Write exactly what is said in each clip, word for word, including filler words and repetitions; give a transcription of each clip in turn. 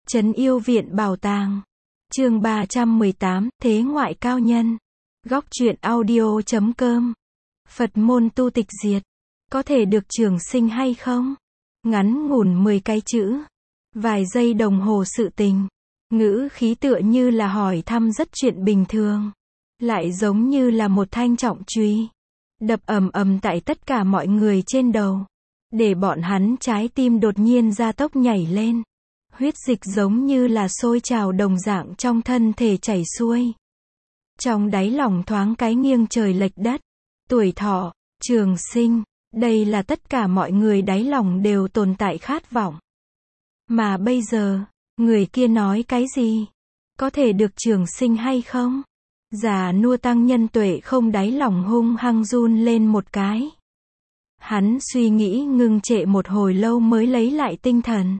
Trấn Yêu Viện Bảo Tàng. Chương ba trăm mười tám, Thế ngoại cao nhân. Góc truyện audio chấm com. Phật môn tu tịch diệt. Có thể được trường sinh hay không? Ngắn ngủn mười cái chữ. Vài giây đồng hồ sự tình. Ngữ khí tựa như là hỏi thăm rất chuyện bình thường. Lại giống như là một thanh trọng chùy. Đập ầm ầm tại tất cả mọi người trên đầu. Để bọn hắn trái tim đột nhiên gia tốc nhảy lên. Huyết dịch giống như là sôi trào đồng dạng trong thân thể chảy xuôi. Trong đáy lòng thoáng cái nghiêng trời lệch đất. Tuổi thọ, trường sinh, đây là tất cả mọi người đáy lòng đều tồn tại khát vọng. Mà bây giờ, người kia nói cái gì? Có thể được trường sinh hay không? Già nua tăng nhân tuệ không đáy lòng hung hăng run lên một cái. Hắn suy nghĩ ngưng trệ một hồi lâu mới lấy lại tinh thần.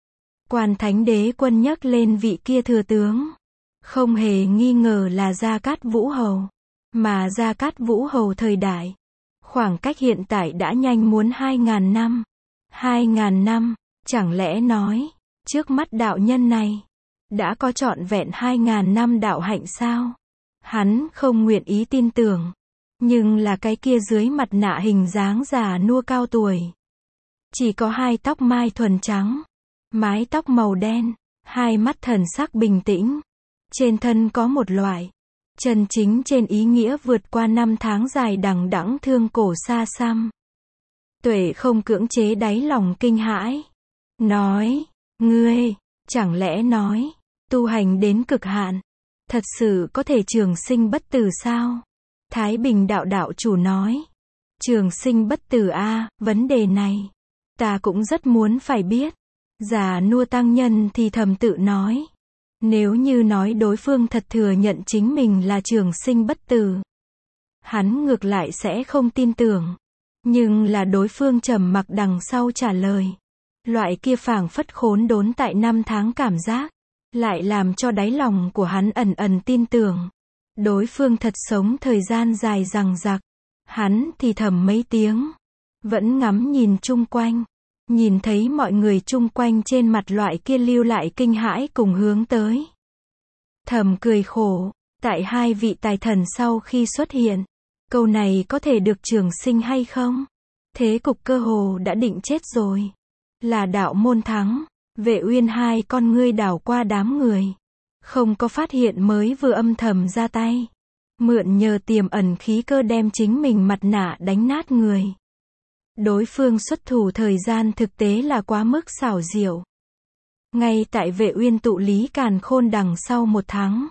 Quan Thánh Đế Quân nhắc lên vị kia thừa tướng. Không hề nghi ngờ là Gia Cát Vũ Hầu. Mà Gia Cát Vũ Hầu thời đại. Khoảng cách hiện tại đã nhanh muốn hai ngàn năm. Hai ngàn năm, chẳng lẽ nói, trước mắt đạo nhân này, đã có trọn vẹn hai ngàn năm đạo hạnh sao? Hắn không nguyện ý tin tưởng. Nhưng là cái kia dưới mặt nạ hình dáng già nua cao tuổi. Chỉ có hai tóc mai thuần trắng. Mái tóc màu đen, hai mắt thần sắc bình tĩnh. Trên thân có một loại, chân chính trên ý nghĩa vượt qua năm tháng dài đằng đẵng thương cổ xa xăm. Tuệ không cưỡng chế đáy lòng kinh hãi. Nói, ngươi, chẳng lẽ nói, tu hành đến cực hạn, thật sự có thể trường sinh bất tử sao? Thái Bình đạo đạo chủ nói, trường sinh bất tử a, vấn đề này, ta cũng rất muốn phải biết. Già nua tăng nhân thì thầm tự nói. Nếu như nói đối phương thật thừa nhận chính mình là trường sinh bất tử, hắn ngược lại sẽ không tin tưởng. Nhưng là đối phương trầm mặc đằng sau trả lời. Loại kia phảng phất khốn đốn tại năm tháng cảm giác, lại làm cho đáy lòng của hắn ẩn ẩn tin tưởng. Đối phương thật sống thời gian dài dằng dặc. Hắn thì thầm mấy tiếng, vẫn ngắm nhìn chung quanh. Nhìn thấy mọi người chung quanh trên mặt loại kia lưu lại kinh hãi cùng hướng tới. Thầm cười khổ, tại hai vị tài thần sau khi xuất hiện, câu này có thể được trường sinh hay không? Thế cục cơ hồ đã định chết rồi. Là đạo môn thắng, Vệ Uyên hai con ngươi đảo qua đám người. Không có phát hiện mới vừa âm thầm ra tay. Mượn nhờ tiềm ẩn khí cơ đem chính mình mặt nạ đánh nát người. Đối phương xuất thủ thời gian thực tế là quá mức xảo diệu. Ngay tại Vệ Uyên tụ lý càn khôn đằng sau một tháng.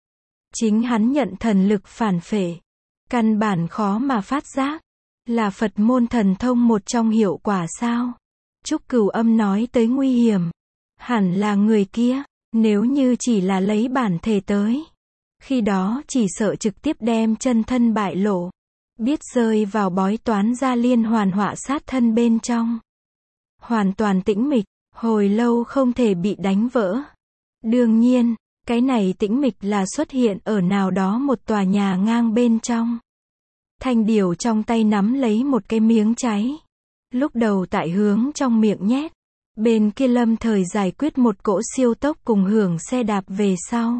Chính hắn nhận thần lực phản phệ. Căn bản khó mà phát giác. Là Phật môn thần thông một trong hiệu quả sao? Trúc Cửu Âm nói tới nguy hiểm. Hẳn là người kia, nếu như chỉ là lấy bản thể tới. Khi đó chỉ sợ trực tiếp đem chân thân bại lộ. Biết rơi vào bói toán gia liên hoàn họa sát thân bên trong. Hoàn toàn tĩnh mịch, hồi lâu không thể bị đánh vỡ. Đương nhiên, cái này tĩnh mịch là xuất hiện ở nào đó một tòa nhà ngang bên trong. Thanh điểu trong tay nắm lấy một cái miếng cháy. Lúc đầu tại hướng trong miệng nhét. Bên kia lâm thời giải quyết một cỗ siêu tốc cùng hưởng xe đạp về sau.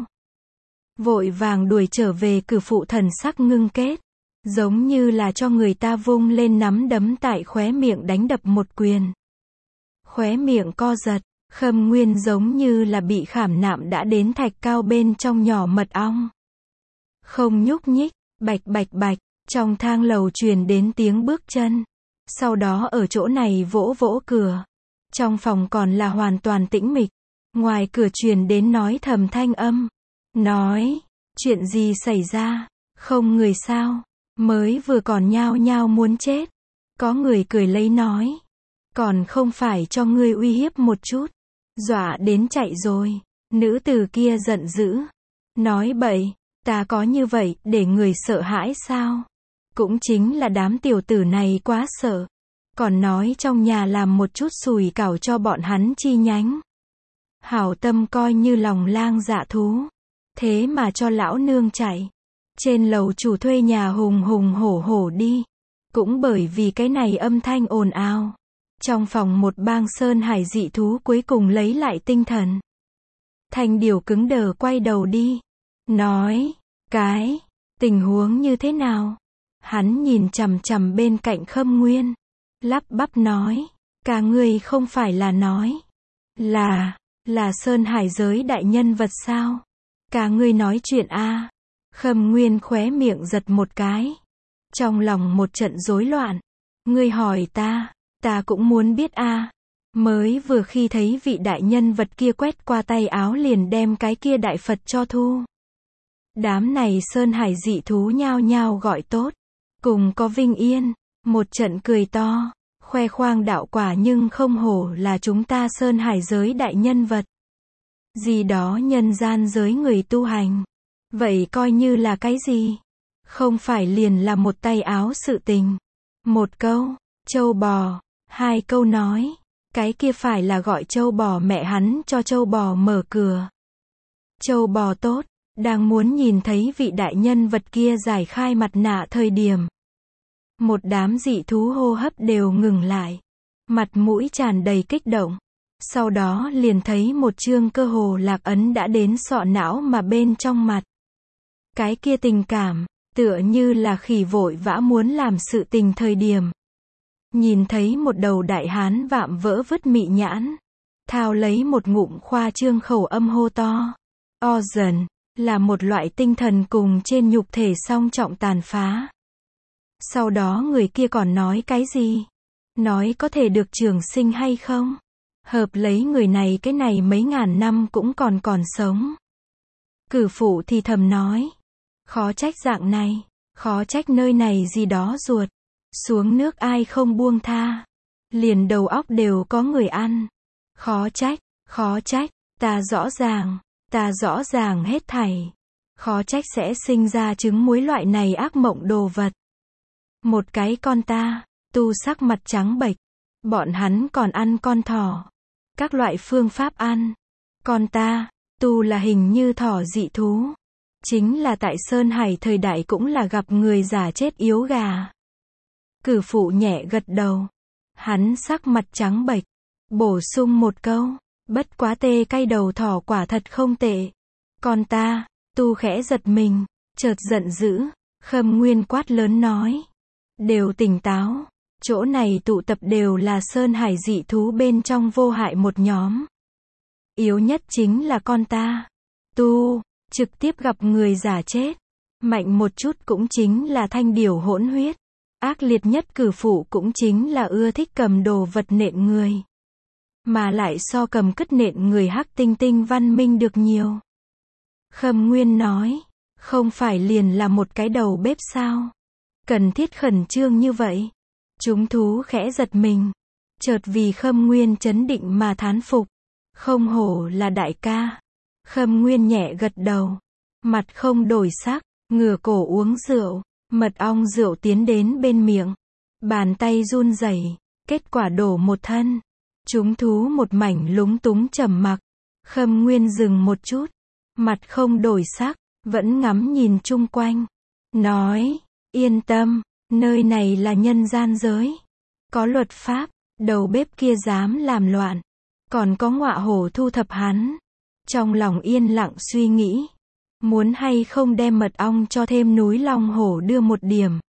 Vội vàng đuổi trở về cử phụ thần sắc ngưng kết. Giống như là cho người ta vung lên nắm đấm tại khóe miệng đánh đập một quyền. Khóe miệng co giật, Khâm Nguyên giống như là bị khảm nạm đã đến thạch cao bên trong nhỏ mật ong. Không nhúc nhích, bạch bạch bạch, trong thang lầu truyền đến tiếng bước chân. Sau đó ở chỗ này vỗ vỗ cửa. Trong phòng còn là hoàn toàn tĩnh mịch. Ngoài cửa truyền đến nói thầm thanh âm. Nói, chuyện gì xảy ra, không người sao? Mới vừa còn nhao nhao muốn chết. Có người cười lấy nói. Còn không phải cho ngươi uy hiếp một chút. Dọa đến chạy rồi. Nữ tử kia giận dữ. Nói bậy, ta có như vậy để người sợ hãi sao? Cũng chính là đám tiểu tử này quá sợ. Còn nói trong nhà làm một chút sùi cảo cho bọn hắn chi nhánh. Hảo tâm coi như lòng lang dạ thú. Thế mà cho lão nương chạy. Trên lầu chủ thuê nhà hùng hùng hổ hổ đi. Cũng bởi vì cái này âm thanh ồn ào. Trong phòng một bang sơn hải dị thú cuối cùng lấy lại tinh thần. Thanh Điều cứng đờ quay đầu đi. Nói, cái, tình huống như thế nào? Hắn nhìn chằm chằm bên cạnh Khâm Nguyên. Lắp bắp nói, cả người không phải là nói. Là, là Sơn Hải giới đại nhân vật sao? Cả người nói chuyện a à? Khâm Nguyên khóe miệng giật một cái. Trong lòng một trận rối loạn. Ngươi hỏi ta, ta cũng muốn biết a à? Mới vừa khi thấy vị đại nhân vật kia quét qua tay áo liền đem cái kia đại Phật cho thu. Đám này Sơn Hải dị thú nhao nhao gọi tốt. Cùng có Vinh Yên, một trận cười to, khoe khoang đạo quả nhưng không hổ là chúng ta Sơn Hải giới đại nhân vật. Gì đó nhân gian giới người tu hành. Vậy coi như là cái gì? Không phải liền là một tay áo sự tình. Một câu, trâu bò, hai câu nói. Cái kia phải là gọi trâu bò mẹ hắn cho trâu bò mở cửa. Trâu bò tốt, đang muốn nhìn thấy vị đại nhân vật kia giải khai mặt nạ thời điểm. Một đám dị thú hô hấp đều ngừng lại. Mặt mũi tràn đầy kích động. Sau đó liền thấy một chương cơ hồ lạc ấn đã đến sọ não mà bên trong mặt. Cái kia tình cảm, tựa như là khỉ vội vã muốn làm sự tình thời điểm. Nhìn thấy một đầu đại hán vạm vỡ vứt mị nhãn. Thao lấy một ngụm khoa trương khẩu âm hô to. Origin, là một loại tinh thần cùng trên nhục thể song trọng tàn phá. Sau đó người kia còn nói cái gì? Nói có thể được trường sinh hay không? Hợp lấy người này cái này mấy ngàn năm cũng còn còn sống. Cử phụ thì thầm nói. Khó trách dạng này, khó trách nơi này gì đó ruột. Xuống nước ai không buông tha. Liền đầu óc đều có người ăn. Khó trách, khó trách, ta rõ ràng, ta rõ ràng hết thảy. Khó trách sẽ sinh ra trứng muối loại này ác mộng đồ vật. Một cái con ta, tu sắc mặt trắng bệch. Bọn hắn còn ăn con thỏ. Các loại phương pháp ăn. Con ta, tu là hình như thỏ dị thú. Chính là tại Sơn Hải thời đại cũng là gặp người già chết yếu gà. Cử phụ nhẹ gật đầu. Hắn sắc mặt trắng bệch. Bổ sung một câu. Bất quá tê cay đầu thỏ quả thật không tệ. Con ta, tu khẽ giật mình. Chợt giận dữ. Khâm Nguyên quát lớn nói. Đều tỉnh táo. Chỗ này tụ tập đều là Sơn Hải dị thú bên trong vô hại một nhóm. Yếu nhất chính là con ta. Tu, trực tiếp gặp người giả chết. Mạnh một chút cũng chính là thanh điểu hỗn huyết. Ác liệt nhất cử phụ cũng chính là ưa thích cầm đồ vật nện người. Mà lại so cầm cất nện người hắc tinh tinh văn minh được nhiều. Khâm Nguyên nói, không phải liền là một cái đầu bếp sao? Cần thiết khẩn trương như vậy. Chúng thú khẽ giật mình. Chợt vì Khâm Nguyên chấn định mà thán phục. Không hổ là đại ca. Khâm Nguyên nhẹ gật đầu. Mặt không đổi sắc, ngửa cổ uống rượu. Mật ong rượu tiến đến bên miệng. Bàn tay run rẩy, kết quả đổ một thân. Chúng thú một mảnh lúng túng trầm mặc. Khâm Nguyên dừng một chút. Mặt không đổi sắc, vẫn ngắm nhìn chung quanh. Nói, yên tâm, nơi này là nhân gian giới. Có luật pháp, đầu bếp kia dám làm loạn. Còn có ngọa hổ thu thập hắn. Trong lòng yên lặng suy nghĩ. Muốn hay không đem mật ong cho thêm núi Long Hổ đưa một điểm.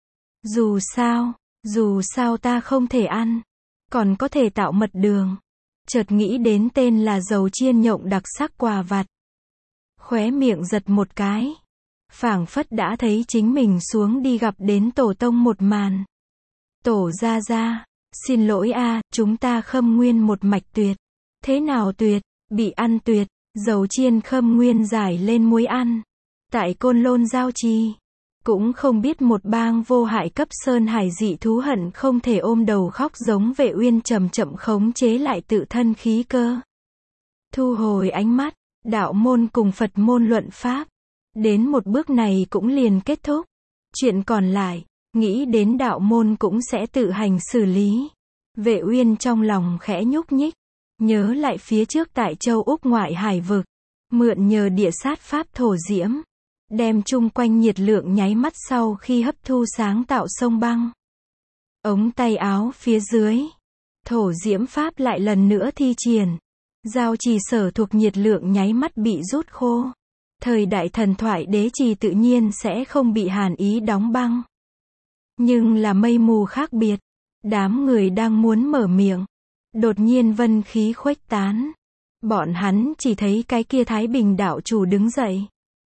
Dù sao, dù sao ta không thể ăn. Còn có thể tạo mật đường. Chợt nghĩ đến tên là dầu chiên nhộng đặc sắc quà vặt. Khóe miệng giật một cái. Phảng phất đã thấy chính mình xuống đi gặp đến tổ tông một màn. Tổ gia gia, xin lỗi a, chúng ta Khâm Nguyên một mạch tuyệt. Thế nào tuyệt? Bị ăn tuyệt. Dầu chiên Khâm Nguyên giải lên muối ăn. Tại Côn Lôn giao trì. Cũng không biết một bang vô hại cấp Sơn Hải dị thú hận không thể ôm đầu khóc giống Vệ Uyên chậm chậm khống chế lại tự thân khí cơ. Thu hồi ánh mắt, đạo môn cùng Phật môn luận pháp. Đến một bước này cũng liền kết thúc. Chuyện còn lại, nghĩ đến đạo môn cũng sẽ tự hành xử lý. Vệ Uyên trong lòng khẽ nhúc nhích. Nhớ lại phía trước tại châu Úc ngoại hải vực. Mượn nhờ địa sát pháp thổ diễm. Đem chung quanh nhiệt lượng nháy mắt sau khi hấp thu sáng tạo sông băng. Ống tay áo phía dưới. Thổ diễm pháp lại lần nữa thi triển. Giao trì sở thuộc nhiệt lượng nháy mắt bị rút khô. Thời đại thần thoại đế trì tự nhiên sẽ không bị hàn ý đóng băng. Nhưng là mây mù khác biệt. Đám người đang muốn mở miệng. Đột nhiên vân khí khuếch tán. Bọn hắn chỉ thấy cái kia Thái Bình đạo chủ đứng dậy.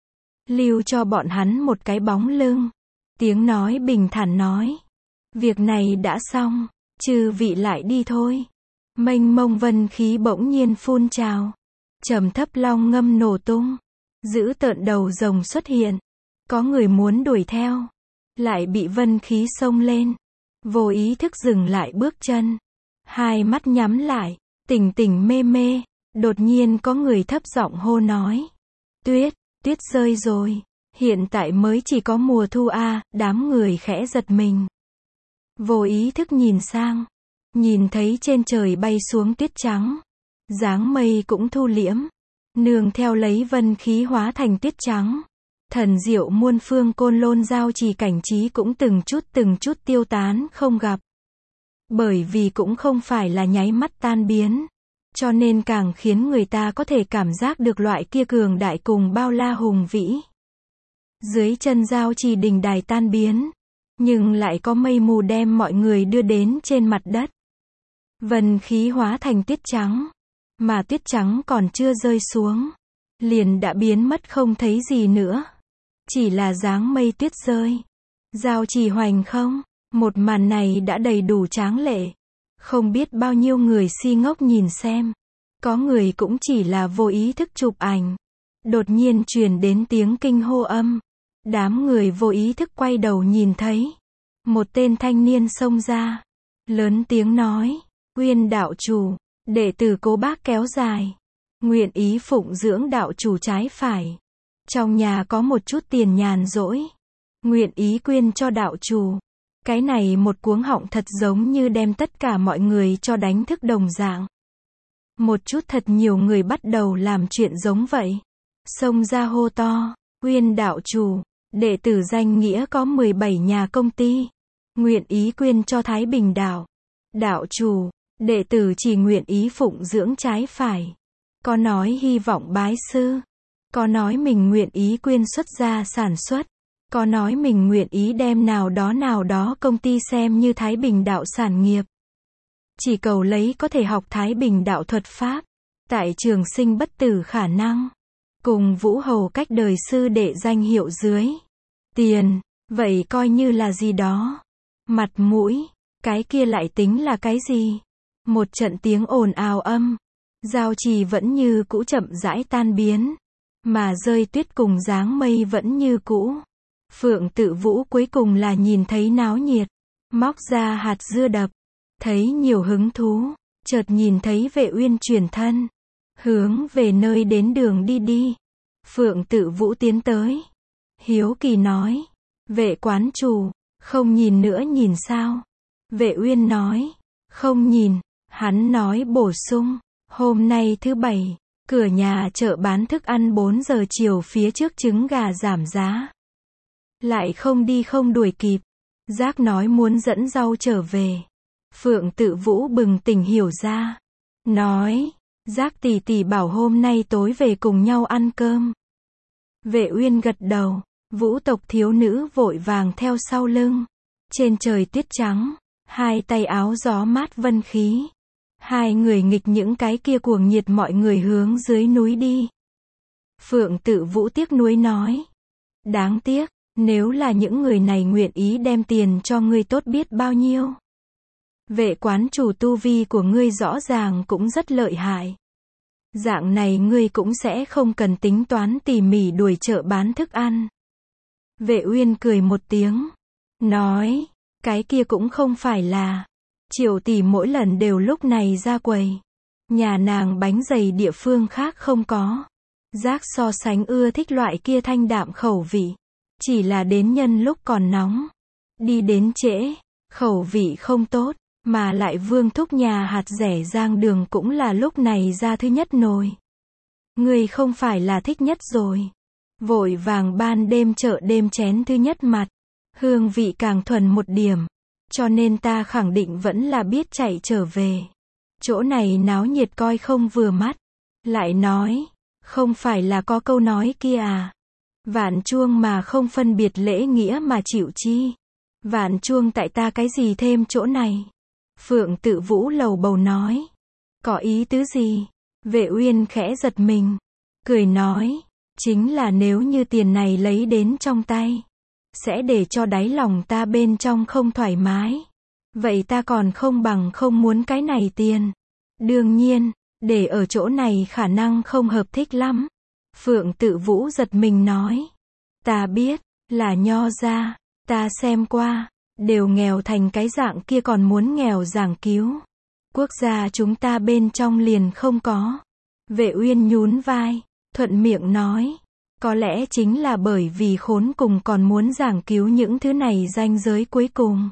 Lưu cho bọn hắn một cái bóng lưng. Tiếng nói bình thản nói. Việc này đã xong. Chư vị lại đi thôi. Mênh mông vân khí bỗng nhiên phun trào. Trầm thấp long ngâm nổ tung. Dữ tợn đầu rồng xuất hiện. Có người muốn đuổi theo. Lại bị vân khí xông lên. Vô ý thức dừng lại bước chân. Hai mắt nhắm lại. Tỉnh tỉnh mê mê. Đột nhiên có người thấp giọng hô nói. Tuyết, tuyết rơi rồi. Hiện tại mới chỉ có mùa thu a. Đám người khẽ giật mình. Vô ý thức nhìn sang. Nhìn thấy trên trời bay xuống tuyết trắng. Dáng mây cũng thu liễm. Nương theo lấy vân khí hóa thành tuyết trắng. Thần diệu muôn phương côn lôn giao trì cảnh trí cũng từng chút từng chút tiêu tán không gặp. Bởi vì cũng không phải là nháy mắt tan biến. Cho nên càng khiến người ta có thể cảm giác được loại kia cường đại cùng bao la hùng vĩ. Dưới chân giao trì đình đài tan biến. Nhưng lại có mây mù đem mọi người đưa đến trên mặt đất. Vân khí hóa thành tuyết trắng. Mà tuyết trắng còn chưa rơi xuống. Liền đã biến mất không thấy gì nữa. Chỉ là dáng mây tuyết rơi. Giao trì hoành không. Một màn này đã đầy đủ tráng lệ. Không biết bao nhiêu người si ngốc nhìn xem. Có người cũng chỉ là vô ý thức chụp ảnh. Đột nhiên truyền đến tiếng kinh hô âm. Đám người vô ý thức quay đầu nhìn thấy. Một tên thanh niên xông ra. Lớn tiếng nói. Uyên đạo chủ. Đệ tử Cố Bác kéo dài. Nguyện ý phụng dưỡng đạo chủ trái phải. Trong nhà có một chút tiền nhàn rỗi. Nguyện ý quyên cho đạo chủ. Cái này một cuống họng thật giống như đem tất cả mọi người cho đánh thức đồng dạng. Một chút thật nhiều người bắt đầu làm chuyện giống vậy. Xông ra hô to. Uyên đạo chủ. Đệ tử danh nghĩa có mười bảy nhà công ty. Nguyện ý quyên cho Thái Bình đạo. Đạo chủ. Đệ tử chỉ nguyện ý phụng dưỡng trái phải. Có nói hy vọng bái sư. Có nói mình nguyện ý quyên xuất gia sản xuất. Có nói mình nguyện ý đem nào đó nào đó công ty xem như Thái Bình đạo sản nghiệp. Chỉ cầu lấy có thể học Thái Bình đạo thuật pháp. Tại trường sinh bất tử khả năng. Cùng Vũ Hầu cách đời sư đệ danh hiệu dưới. Tiền, vậy coi như là gì đó. Mặt mũi, cái kia lại tính là cái gì? Một trận tiếng ồn ào âm. Giao trì vẫn như cũ chậm rãi tan biến. Mà rơi tuyết cùng dáng mây vẫn như cũ. Phượng Tự Vũ cuối cùng là nhìn thấy náo nhiệt. Móc ra hạt dưa đập. Thấy nhiều hứng thú. Chợt nhìn thấy Vệ Uyên chuyển thân. Hướng về nơi đến đường đi đi. Phượng Tự Vũ tiến tới. Hiếu kỳ nói. Vệ quán chủ. Không nhìn nữa nhìn sao? Vệ Uyên nói. Không nhìn. Hắn nói bổ sung. Hôm nay thứ bảy. Cửa nhà chợ bán thức ăn bốn giờ chiều phía trước trứng gà giảm giá. Lại không đi không đuổi kịp. Giác nói muốn dẫn rau trở về. Phượng Tự Vũ bừng tỉnh hiểu ra. Nói. Giác tỷ tỷ bảo hôm nay tối về cùng nhau ăn cơm. Vệ Uyên gật đầu. Vũ tộc thiếu nữ vội vàng theo sau lưng. Trên trời tuyết trắng. Hai tay áo gió mát vân khí. Hai người nghịch những cái kia cuồng nhiệt mọi người hướng dưới núi đi. Phượng Tự Vũ tiếc nuối nói. Đáng tiếc, nếu là những người này nguyện ý đem tiền cho ngươi tốt biết bao nhiêu. Vệ quán chủ tu vi của ngươi rõ ràng cũng rất lợi hại. Dạng này ngươi cũng sẽ không cần tính toán tỉ mỉ đuổi chợ bán thức ăn. Vệ Uyên cười một tiếng. Nói, cái kia cũng không phải là. Triệu tỷ mỗi lần đều lúc này ra quầy. Nhà nàng bánh dày địa phương khác không có. Giác so sánh ưa thích loại kia thanh đạm khẩu vị. Chỉ là đến nhân lúc còn nóng. Đi đến trễ, khẩu vị không tốt. Mà lại Vương thúc nhà hạt rẻ rang đường cũng là lúc này ra thứ nhất nồi. Ngươi không phải là thích nhất rồi. Vội vàng ban đêm chợ đêm chén thứ nhất mặt. Hương vị càng thuần một điểm. Cho nên ta khẳng định vẫn là biết chạy trở về. chỗ này náo nhiệt coi không vừa mắt. Lại nói, không phải là có câu nói kia à? Vạn chuông mà không phân biệt lễ nghĩa mà chịu chi. Vạn chuông tại ta cái gì thêm chỗ này? Phượng Tự Vũ lầu bầu nói. Có ý tứ gì? Vệ Uyên khẽ giật mình. Cười nói. Chính là nếu như tiền này lấy đến trong tay, sẽ để cho đáy lòng ta bên trong không thoải mái. Vậy ta còn không bằng không muốn cái này tiền. Đương nhiên, để ở chỗ này khả năng không hợp thích lắm. Phượng Tự Vũ giật mình nói. Ta biết, là Nho gia, ta xem qua, đều nghèo thành cái dạng kia còn muốn nghèo giảng cứu. Quốc gia chúng ta bên trong liền không có. Vệ Uyên nhún vai, thuận miệng nói. Có lẽ chính là bởi vì khốn cùng còn muốn giảng cứu những thứ này ranh giới cuối cùng.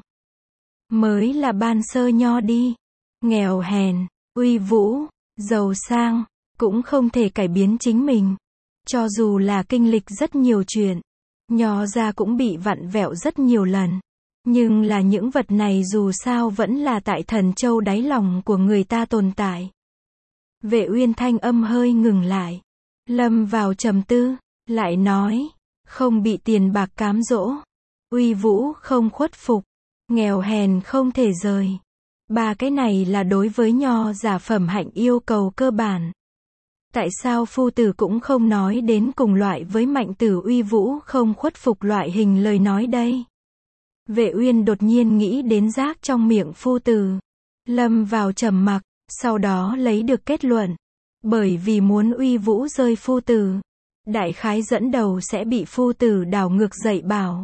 Mới là ban sơ nho đi. Nghèo hèn, uy vũ, giàu sang, cũng không thể cải biến chính mình. Cho dù là kinh lịch rất nhiều chuyện, Nho gia cũng bị vặn vẹo rất nhiều lần. Nhưng là những vật này dù sao vẫn là tại Thần Châu đáy lòng của người ta tồn tại. Vệ Uyên thanh âm hơi ngừng lại. Lâm vào trầm tư, lại nói, không bị tiền bạc cám dỗ, uy vũ không khuất phục, nghèo hèn không thể rời. Ba cái này là đối với Nho giả phẩm hạnh yêu cầu cơ bản. Tại sao phu tử cũng không nói đến cùng loại với mạnh tử uy vũ không khuất phục loại hình lời nói đây? Vệ Uyên đột nhiên nghĩ đến rác trong miệng phu tử. Lâm vào trầm mặc, sau đó lấy được kết luận. Bởi vì muốn uy vũ rơi phu tử, đại khái dẫn đầu sẽ bị phu tử đảo ngược dậy bảo.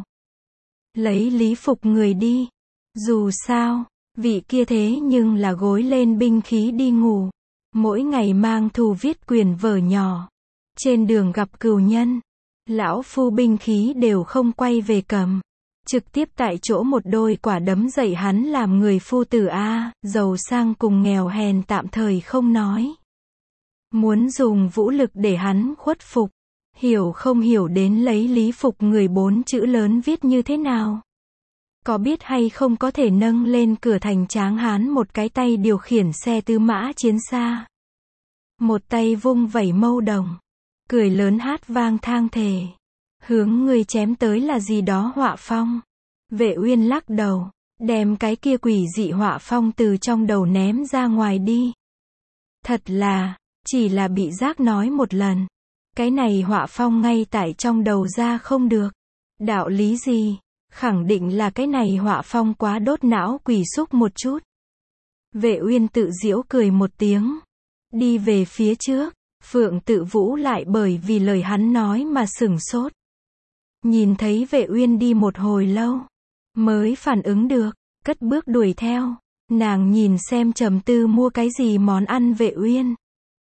Lấy lý phục người đi. Dù sao, vị kia thế nhưng là gối lên binh khí đi ngủ. Mỗi ngày mang thù viết quyển vở nhỏ. Trên đường gặp cừu nhân, lão phu binh khí đều không quay về cầm. Trực tiếp tại chỗ một đôi quả đấm dậy hắn làm người phu tử a, giàu sang cùng nghèo hèn tạm thời không nói. Muốn dùng vũ lực để hắn khuất phục. Hiểu không hiểu đến lấy lý phục người bốn chữ lớn viết như thế nào? Có biết hay không có thể nâng lên cửa thành tráng hán một cái tay điều khiển xe tứ mã chiến xa. Một tay vung vẩy mâu đồng. Cười lớn hát vang thang thề. Hướng người chém tới là gì đó họa phong. Vệ Uyên lắc đầu. Đem cái kia quỷ dị họa phong từ trong đầu ném ra ngoài đi. Thật là, chỉ là bị giác nói một lần. Cái này họa phong ngay tại trong đầu ra không được. Đạo lý gì? Khẳng định là cái này họa phong quá đốt não quỷ xúc một chút. Vệ Uyên tự giễu cười một tiếng. Đi về phía trước. Phượng Tự Vũ lại bởi vì lời hắn nói mà sửng sốt. Nhìn thấy Vệ Uyên đi một hồi lâu, mới phản ứng được, cất bước đuổi theo. Nàng nhìn xem trầm tư mua cái gì món ăn Vệ Uyên.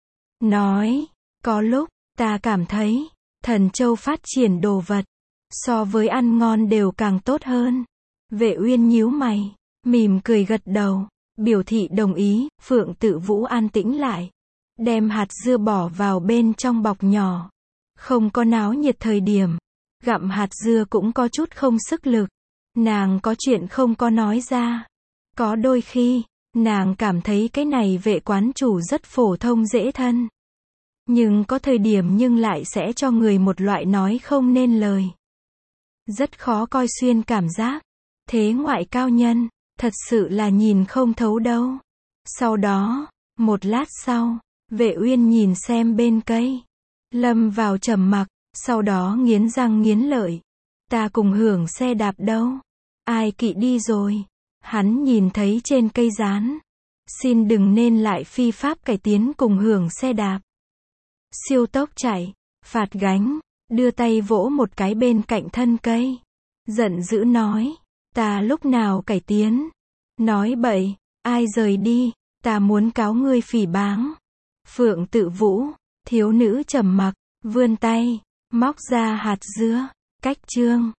Nói, có lúc, ta cảm thấy, Thần Châu phát triển đồ vật, so với ăn ngon đều càng tốt hơn. Vệ Uyên nhíu mày, mỉm cười gật đầu, biểu thị đồng ý. Phượng Tự Vũ an tĩnh lại, đem hạt dưa bỏ vào bên trong bọc nhỏ. Không có náo nhiệt thời điểm, gặm hạt dưa cũng có chút không sức lực. Nàng có chuyện không có nói ra. Có đôi khi, nàng cảm thấy cái này vệ quán chủ rất phổ thông dễ thân. Nhưng có thời điểm nhưng lại sẽ cho người một loại nói không nên lời. Rất khó coi xuyên cảm giác. Thế ngoại cao nhân, thật sự là nhìn không thấu đâu. Sau đó, một lát sau, Vệ Uyên nhìn xem bên cây. Lâm vào trầm mặc, sau đó nghiến răng nghiến lợi. Ta cùng hưởng xe đạp đâu? Ai kỵ đi rồi? Hắn nhìn thấy trên cây dán. Xin đừng nên lại phi pháp cải tiến cùng hưởng xe đạp. Siêu tốc chạy, phạt gánh, đưa tay vỗ một cái bên cạnh thân cây. Giận dữ nói, ta lúc nào cải tiến? Nói bậy, ai rời đi, ta muốn cáo ngươi phỉ báng. Phượng Tự Vũ, thiếu nữ trầm mặc, vươn tay, móc ra hạt dưa, cách chương.